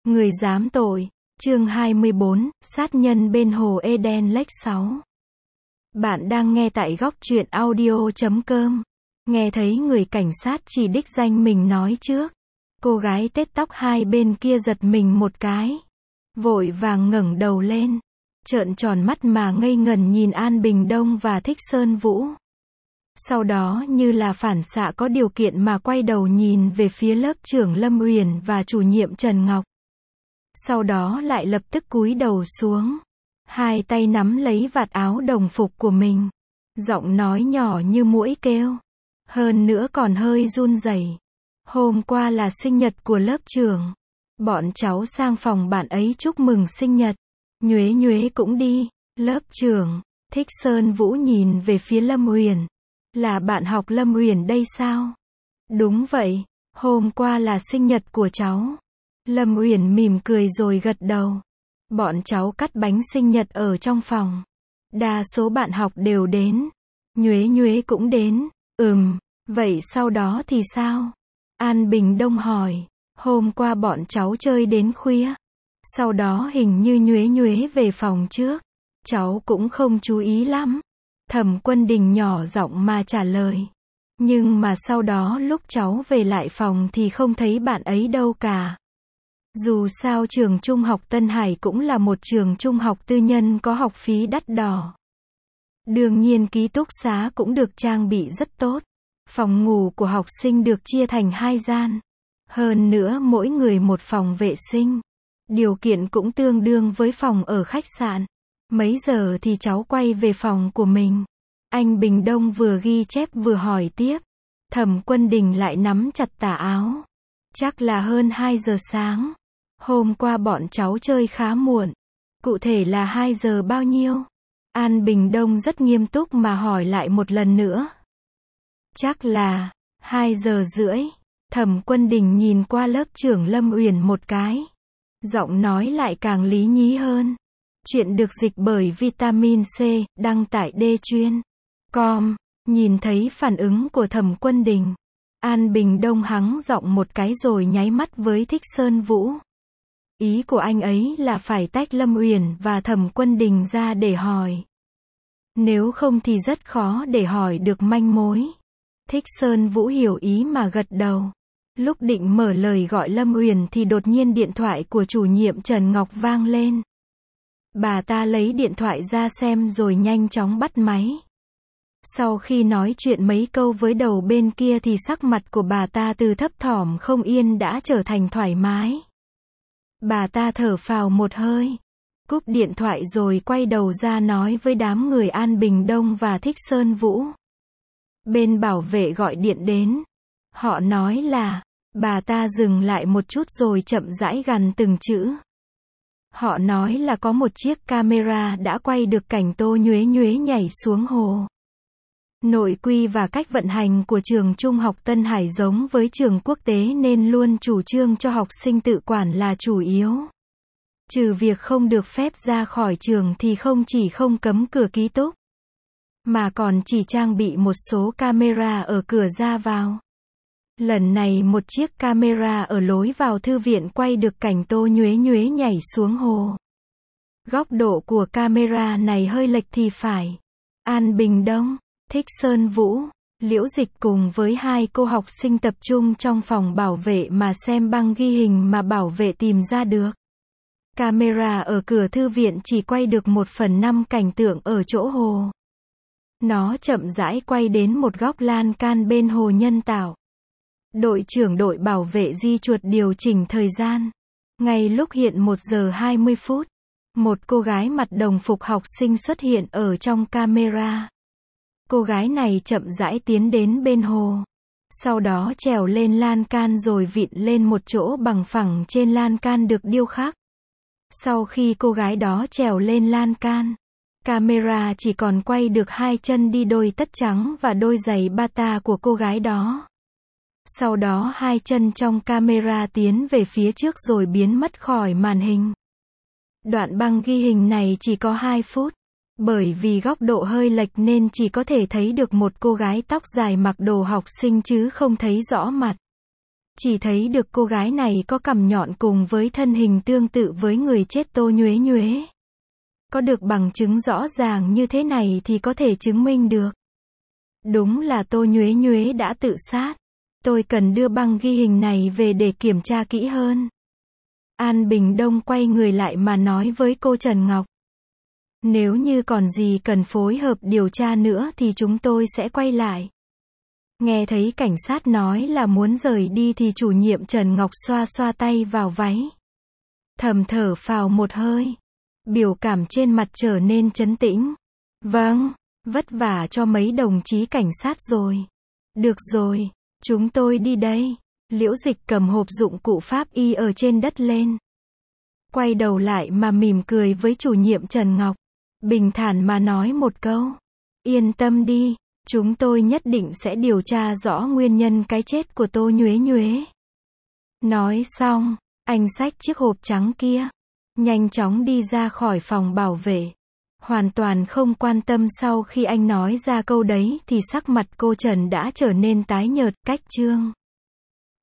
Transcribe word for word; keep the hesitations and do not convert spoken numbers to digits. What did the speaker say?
Người dám tội. Chương hai mươi bốn, sát nhân bên hồ Eden Lake sáu. Bạn đang nghe tại góc truyện audio chấm com. Nghe thấy người cảnh sát chỉ đích danh mình nói trước. Cô gái tết tóc hai bên kia giật mình một cái. Vội vàng ngẩng đầu lên. Trợn tròn mắt mà ngây ngẩn nhìn An Bình Đông và Thích Sơn Vũ. Sau đó như là phản xạ có điều kiện mà quay đầu nhìn về phía lớp trưởng Lâm Uyển và chủ nhiệm Trần Ngọc. Sau đó lại lập tức cúi đầu xuống. Hai tay nắm lấy vạt áo đồng phục của mình. Giọng nói nhỏ như muỗi kêu. Hơn nữa còn hơi run rẩy. Hôm qua là sinh nhật của lớp trưởng. Bọn cháu sang phòng bạn ấy chúc mừng sinh nhật. Nhuế Nhuế cũng đi. Lớp trưởng. Thích Sơn Vũ nhìn về phía Lâm Uyển. Là bạn học Lâm Uyển đây sao? Đúng vậy. Hôm qua là sinh nhật của cháu. Lâm Uyển mỉm cười rồi gật đầu. Bọn cháu cắt bánh sinh nhật ở trong phòng. Đa số bạn học đều đến. Nhuế Nhuế cũng đến. Ừm, vậy sau đó thì sao? An Bình Đông hỏi. Hôm qua bọn cháu chơi đến khuya. Sau đó hình như Nhuế Nhuế về phòng trước. Cháu cũng không chú ý lắm. Thẩm Quân Đình nhỏ giọng mà trả lời. Nhưng mà sau đó lúc cháu về lại phòng thì không thấy bạn ấy đâu cả. Dù sao trường trung học Tân Hải cũng là một trường trung học tư nhân có học phí đắt đỏ. Đương nhiên ký túc xá cũng được trang bị rất tốt. Phòng ngủ của học sinh được chia thành hai gian. Hơn nữa mỗi người một phòng vệ sinh. Điều kiện cũng tương đương với phòng ở khách sạn. Mấy giờ thì cháu quay về phòng của mình? Anh Bình Đông vừa ghi chép vừa hỏi tiếp. Thẩm Quân Đình lại nắm chặt tà áo. Chắc là hơn hai giờ sáng. Hôm qua bọn cháu chơi khá muộn. Cụ thể là hai giờ bao nhiêu? An Bình Đông rất nghiêm túc mà hỏi lại một lần nữa. Chắc là hai giờ rưỡi. Thẩm Quân Đình nhìn qua lớp trưởng Lâm Uyển một cái. Giọng nói lại càng lý nhí hơn. Chuyện được dịch bởi Vitamin C, đăng tải D chuyên. Com. Nhìn thấy phản ứng của Thẩm Quân Đình. An Bình Đông hắng giọng một cái rồi nháy mắt với Thích Sơn Vũ. Ý của anh ấy là phải tách Lâm Uyển và Thẩm Quân Đình ra để hỏi. Nếu không thì rất khó để hỏi được manh mối. Thích Sơn Vũ hiểu ý mà gật đầu. Lúc định mở lời gọi Lâm Uyển thì đột nhiên điện thoại của chủ nhiệm Trần Ngọc vang lên. Bà ta lấy điện thoại ra xem rồi nhanh chóng bắt máy. Sau khi nói chuyện mấy câu với đầu bên kia thì sắc mặt của bà ta từ thấp thỏm không yên đã trở thành thoải mái. Bà ta thở phào một hơi. Cúp điện thoại rồi quay đầu ra nói với đám người An Bình Đông và Thích Sơn Vũ. Bên bảo vệ gọi điện đến. Họ nói là, bà ta dừng lại một chút rồi chậm rãi gằn từng chữ. Họ nói là có một chiếc camera đã quay được cảnh Tô Nhuế Nhuế nhảy xuống hồ. Nội quy và cách vận hành của trường trung học Tân Hải giống với trường quốc tế nên luôn chủ trương cho học sinh tự quản là chủ yếu. Trừ việc không được phép ra khỏi trường thì không chỉ không cấm cửa ký túc, mà còn chỉ trang bị một số camera ở cửa ra vào. Lần này một chiếc camera ở lối vào thư viện quay được cảnh Tô Nhuế Nhuế nhảy xuống hồ. Góc độ của camera này hơi lệch thì phải. An Bình Đông, Thích Sơn Vũ, Liễu Dịch cùng với hai cô học sinh tập trung trong phòng bảo vệ mà xem băng ghi hình mà bảo vệ tìm ra được. Camera ở cửa thư viện chỉ quay được một phần năm cảnh tượng ở chỗ hồ. Nó chậm rãi quay đến một góc lan can bên hồ nhân tạo. Đội trưởng đội bảo vệ di chuột điều chỉnh thời gian. Ngay lúc hiện một giờ hai mươi phút, một cô gái mặc đồng phục học sinh xuất hiện ở trong camera. Cô gái này chậm rãi tiến đến bên hồ. Sau đó trèo lên lan can rồi vịn lên một chỗ bằng phẳng trên lan can được điêu khắc. Sau khi cô gái đó trèo lên lan can, camera chỉ còn quay được hai chân đi đôi tất trắng và đôi giày bata của cô gái đó. Sau đó hai chân trong camera tiến về phía trước rồi biến mất khỏi màn hình. Đoạn băng ghi hình này chỉ có hai phút. Bởi vì góc độ hơi lệch nên chỉ có thể thấy được một cô gái tóc dài mặc đồ học sinh chứ không thấy rõ mặt. Chỉ thấy được cô gái này có cằm nhọn cùng với thân hình tương tự với người chết Tô Nhuế Nhuế. Có được bằng chứng rõ ràng như thế này thì có thể chứng minh được. Đúng là Tô Nhuế Nhuế đã tự sát. Tôi cần đưa băng ghi hình này về để kiểm tra kỹ hơn. An Bình Đông quay người lại mà nói với cô Trần Ngọc. Nếu như còn gì cần phối hợp điều tra nữa thì chúng tôi sẽ quay lại. Nghe thấy cảnh sát nói là muốn rời đi thì chủ nhiệm Trần Ngọc xoa xoa tay vào váy. Thầm thở phào một hơi. Biểu cảm trên mặt trở nên trấn tĩnh. Vâng, vất vả cho mấy đồng chí cảnh sát rồi. Được rồi, chúng tôi đi đây. Liễu Dịch cầm hộp dụng cụ pháp y ở trên đất lên. Quay đầu lại mà mỉm cười với chủ nhiệm Trần Ngọc. Bình thản mà nói một câu. Yên tâm đi, chúng tôi nhất định sẽ điều tra rõ nguyên nhân cái chết của Tô Nhuế Nhuế. Nói xong, anh xách chiếc hộp trắng kia. Nhanh chóng đi ra khỏi phòng bảo vệ. Hoàn toàn không quan tâm sau khi anh nói ra câu đấy thì sắc mặt cô Trần đã trở nên tái nhợt, cách chương.